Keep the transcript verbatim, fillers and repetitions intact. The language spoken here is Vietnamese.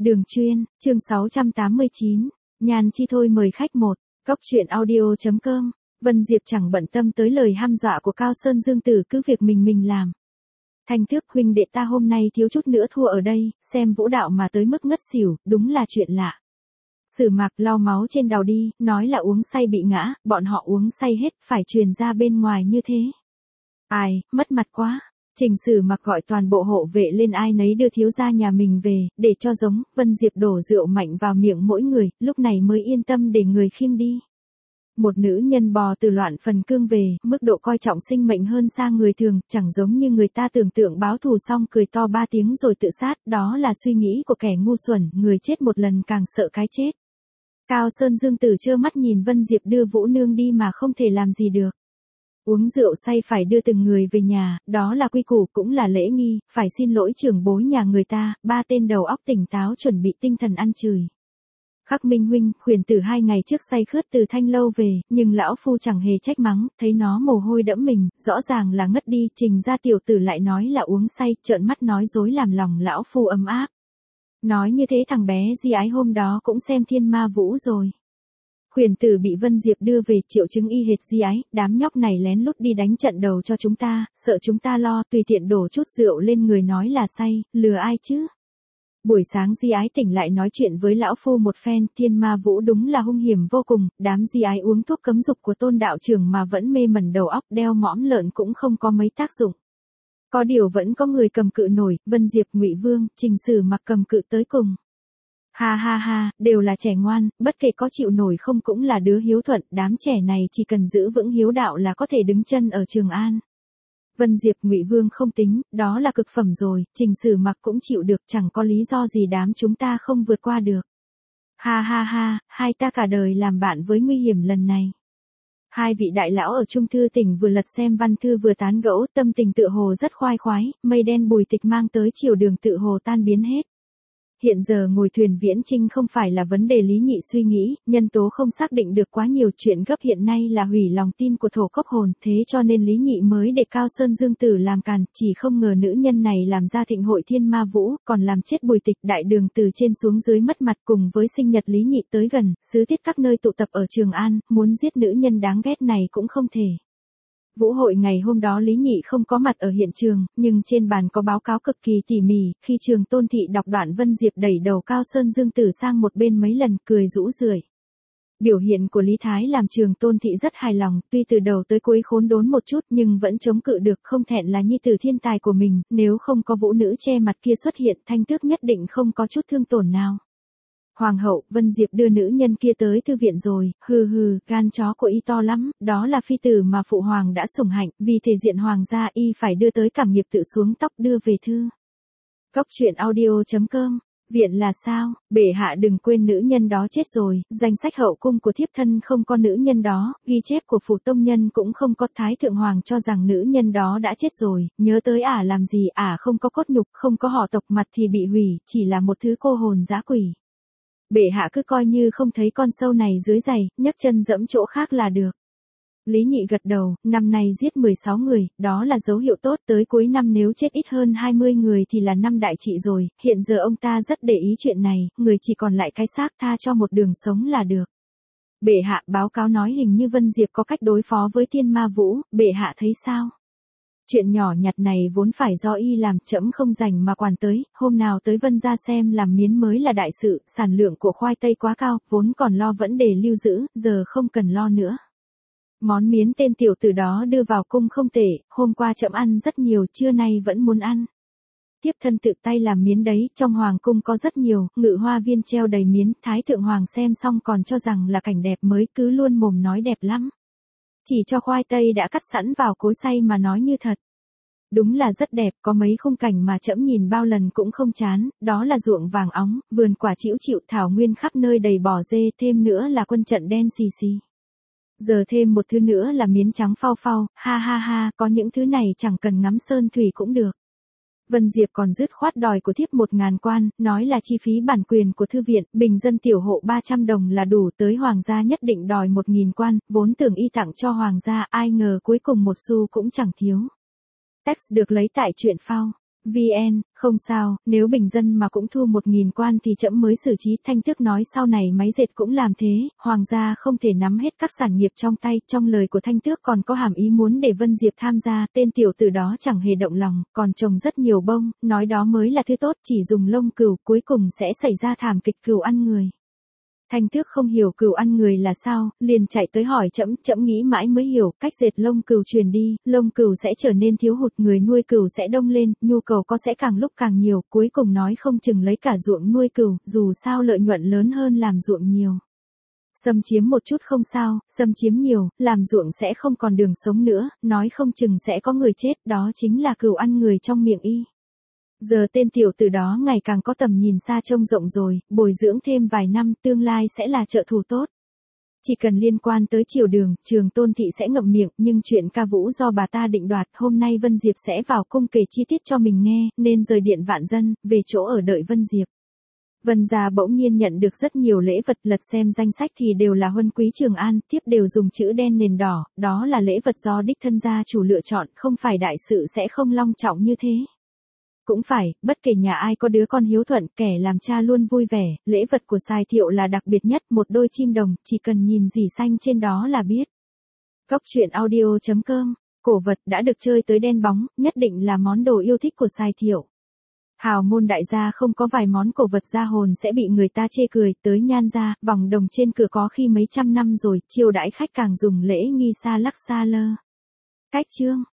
Đường chuyên, chương sáu trăm tám mươi chín, nhàn chi thôi mời khách một, góc truyện audio.com, Vân Diệp chẳng bận tâm tới lời hăm dọa của Cao Sơn Dương Tử, cứ việc mình mình làm. Thanh Tước huynh đệ ta hôm nay thiếu chút nữa thua ở đây, xem vũ đạo mà tới mức ngất xỉu, đúng là chuyện lạ. Sử Mạc lau máu trên đầu đi, nói là uống say bị ngã, bọn họ uống say hết, phải truyền ra bên ngoài như thế. Ai, mất mặt quá. Trình Sử Mặc gọi toàn bộ hộ vệ lên, ai nấy đưa thiếu gia nhà mình về, để cho giống. Vân Diệp đổ rượu mạnh vào miệng mỗi người, lúc này mới yên tâm để người khiêng đi. Một nữ nhân bò từ loạn phần cương về, mức độ coi trọng sinh mệnh hơn xa người thường, chẳng giống như người ta tưởng tượng báo thù xong cười to ba tiếng rồi tự sát, đó là suy nghĩ của kẻ ngu xuẩn, người chết một lần càng sợ cái chết. Cao Sơn Dương Tử trơ mắt nhìn Vân Diệp đưa Vũ Nương đi mà không thể làm gì được. Uống rượu say phải đưa từng người về nhà, đó là quy củ cũng là lễ nghi, phải xin lỗi trưởng bối nhà người ta, ba tên đầu óc tỉnh táo chuẩn bị tinh thần ăn chửi. Khắc Minh huynh, khuyển tử hai ngày trước say khướt từ Thanh Lâu về, nhưng lão phu chẳng hề trách mắng, thấy nó mồ hôi đẫm mình, rõ ràng là ngất đi, Trình gia tiểu tử lại nói là uống say, trợn mắt nói dối làm lòng lão phu ấm áp. Nói như thế thằng bé Di Ái hôm đó cũng xem Thiên Ma Vũ rồi. Khuyển tử bị Vân Diệp đưa về, triệu chứng y hệt Di Ái, đám nhóc này lén lút đi đánh trận đầu cho chúng ta, sợ chúng ta lo, tùy tiện đổ chút rượu lên người nói là say, lừa ai chứ. Buổi sáng Di Ái tỉnh lại nói chuyện với lão phu một phen, Thiên Ma Vũ đúng là hung hiểm vô cùng, đám Di Ái uống thuốc cấm dục của Tôn đạo trưởng mà vẫn mê mẩn đầu óc, đeo mõm lợn cũng không có mấy tác dụng. Có điều vẫn có người cầm cự nổi, Vân Diệp, Ngụy Vương, Trình Sử Mặc cầm cự tới cùng. Ha ha ha, đều là trẻ ngoan, bất kể có chịu nổi không cũng là đứa hiếu thuận, đám trẻ này chỉ cần giữ vững hiếu đạo là có thể đứng chân ở Trường An. Vân Diệp, Ngụy Vương không tính, đó là cực phẩm rồi, Trình Sử Mặc cũng chịu được, chẳng có lý do gì đám chúng ta không vượt qua được. Ha ha ha, hai ta cả đời làm bạn với nguy hiểm lần này. Hai vị đại lão ở Trung Thư Tỉnh vừa lật xem văn thư vừa tán gẫu, tâm tình tựa hồ rất khoai khoái, mây đen Bùi Tịch mang tới chiều đường tựa hồ tan biến hết. Hiện giờ ngồi thuyền viễn chinh không phải là vấn đề Lý Nhị suy nghĩ, nhân tố không xác định được quá nhiều, chuyện gấp hiện nay là hủy lòng tin của thổ cốc hồn, thế cho nên Lý Nhị mới để Cao Sơn Dương Tử làm càn, chỉ không ngờ nữ nhân này làm ra thịnh hội Thiên Ma Vũ, còn làm chết Bùi Tịch, đại đường từ trên xuống dưới mất mặt, cùng với sinh nhật Lý Nhị tới gần, sứ tiết các nơi tụ tập ở Trường An, muốn giết nữ nhân đáng ghét này cũng không thể. Vũ hội ngày hôm đó Lý Nhị không có mặt ở hiện trường, nhưng trên bàn có báo cáo cực kỳ tỉ mỉ, khi Trường Tôn Thị đọc đoạn Vân Diệp đẩy đầu Cao Sơn Dương Tử sang một bên mấy lần, cười rũ rượi. Biểu hiện của Lý Thái làm Trường Tôn Thị rất hài lòng, tuy từ đầu tới cuối khốn đốn một chút nhưng vẫn chống cự được, không thẹn là nhi tử thiên tài của mình, nếu không có vũ nữ che mặt kia xuất hiện, Thanh Tước nhất định không có chút thương tổn nào. Hoàng hậu, Vân Diệp đưa nữ nhân kia tới thư viện rồi, hừ hừ, gan chó của y to lắm, đó là phi tử mà phụ hoàng đã sủng hạnh, vì thể diện hoàng gia y phải đưa tới cảm nghiệp tự xuống tóc đưa về thư. Góc truyện audio.com, viện là sao, bệ hạ đừng quên nữ nhân đó chết rồi, danh sách hậu cung của thiếp thân không có nữ nhân đó, ghi chép của phủ tông nhân cũng không có, thái thượng hoàng cho rằng nữ nhân đó đã chết rồi, nhớ tới ả làm gì, ả không có cốt nhục, không có họ tộc, mặt thì bị hủy, chỉ là một thứ cô hồn dã quỷ. Bệ hạ cứ coi như không thấy con sâu này dưới giày, nhấc chân dẫm chỗ khác là được. Lý Nhị gật đầu, năm nay giết mười sáu người, đó là dấu hiệu tốt, tới cuối năm nếu chết ít hơn hai mươi người thì là năm đại trị rồi, hiện giờ ông ta rất để ý chuyện này, người chỉ còn lại cái xác, tha cho một đường sống là được. Bệ hạ, báo cáo nói hình như Vân Diệp có cách đối phó với Thiên Ma Vũ, bệ hạ thấy sao? Chuyện nhỏ nhặt này vốn phải do y làm, trẫm không rảnh mà quản tới, hôm nào tới Vân gia xem làm miến mới là đại sự, sản lượng của khoai tây quá cao, vốn còn lo vấn đề lưu giữ, giờ không cần lo nữa. Món miến tên tiểu tử đó đưa vào cung không tệ, hôm qua trẫm ăn rất nhiều, trưa nay vẫn muốn ăn. Tiếp thân tự tay làm miến đấy, trong hoàng cung có rất nhiều, ngự hoa viên treo đầy miến, thái thượng hoàng xem xong còn cho rằng là cảnh đẹp mới, cứ luôn mồm nói đẹp lắm. Chỉ cho khoai tây đã cắt sẵn vào cối xay mà nói như thật. Đúng là rất đẹp, có mấy khung cảnh mà trẫm nhìn bao lần cũng không chán, đó là ruộng vàng óng, vườn quả chĩu chịu, thảo nguyên khắp nơi đầy bò dê, thêm nữa là quân trận đen xì xì. Giờ thêm một thứ nữa là miến trắng phau phau, ha ha ha, có những thứ này chẳng cần ngắm sơn thủy cũng được. Vân Diệp còn dứt khoát đòi của thiếp một ngàn quan, nói là chi phí bản quyền của thư viện, bình dân tiểu hộ ba trăm đồng là đủ, tới hoàng gia nhất định đòi một nghìn quan, vốn tưởng y tặng cho hoàng gia, ai ngờ cuối cùng một xu cũng chẳng thiếu. Text được lấy tại truyện phao. vn, không sao, nếu bình dân mà cũng thu một nghìn quan thì trẫm mới xử trí. Thanh Tước nói sau này máy dệt cũng làm thế, hoàng gia không thể nắm hết các sản nghiệp trong tay. Trong lời của Thanh Tước còn có hàm ý muốn để Vân Diệp tham gia, tên tiểu tử đó chẳng hề động lòng, còn trồng rất nhiều bông, nói đó mới là thứ tốt, chỉ dùng lông cừu, cuối cùng sẽ xảy ra thảm kịch cừu ăn người. Thanh Tước không hiểu cừu ăn người là sao, liền chạy tới hỏi trẫm, trẫm nghĩ mãi mới hiểu, cách dệt lông cừu truyền đi, lông cừu sẽ trở nên thiếu hụt, người nuôi cừu sẽ đông lên, nhu cầu có sẽ càng lúc càng nhiều, cuối cùng nói không chừng lấy cả ruộng nuôi cừu, dù sao lợi nhuận lớn hơn làm ruộng nhiều. Xâm chiếm một chút không sao, xâm chiếm nhiều, làm ruộng sẽ không còn đường sống nữa, nói không chừng sẽ có người chết, đó chính là cừu ăn người trong miệng y. Giờ tên tiểu tử đó ngày càng có tầm nhìn xa trông rộng rồi, bồi dưỡng thêm vài năm tương lai sẽ là trợ thủ tốt. Chỉ cần liên quan tới triều đường, Trường Tôn thị sẽ ngậm miệng, nhưng chuyện ca vũ do bà ta định đoạt, hôm nay Vân Diệp sẽ vào cung kể chi tiết cho mình nghe, nên rời điện Vạn Dân, về chỗ ở đợi Vân Diệp. Vân gia bỗng nhiên nhận được rất nhiều lễ vật, lật xem danh sách thì đều là huân quý Trường An, tiếp đều dùng chữ đen nền đỏ, đó là lễ vật do đích thân gia chủ lựa chọn, không phải đại sự sẽ không long trọng như thế. Cũng phải, bất kể nhà ai có đứa con hiếu thuận, kẻ làm cha luôn vui vẻ, lễ vật của Sài Thiệu là đặc biệt nhất, một đôi chim đồng, chỉ cần nhìn dì xanh trên đó là biết. Cóc truyện audio chấm com, cổ vật đã được chơi tới đen bóng, nhất định là món đồ yêu thích của Sài Thiệu. Hào môn đại gia không có vài món cổ vật gia hồn sẽ bị người ta chê cười, tới Nhan gia, vòng đồng trên cửa có khi mấy trăm năm rồi, chiêu đãi khách càng dùng lễ nghi xa lắc xa lơ. Cách chương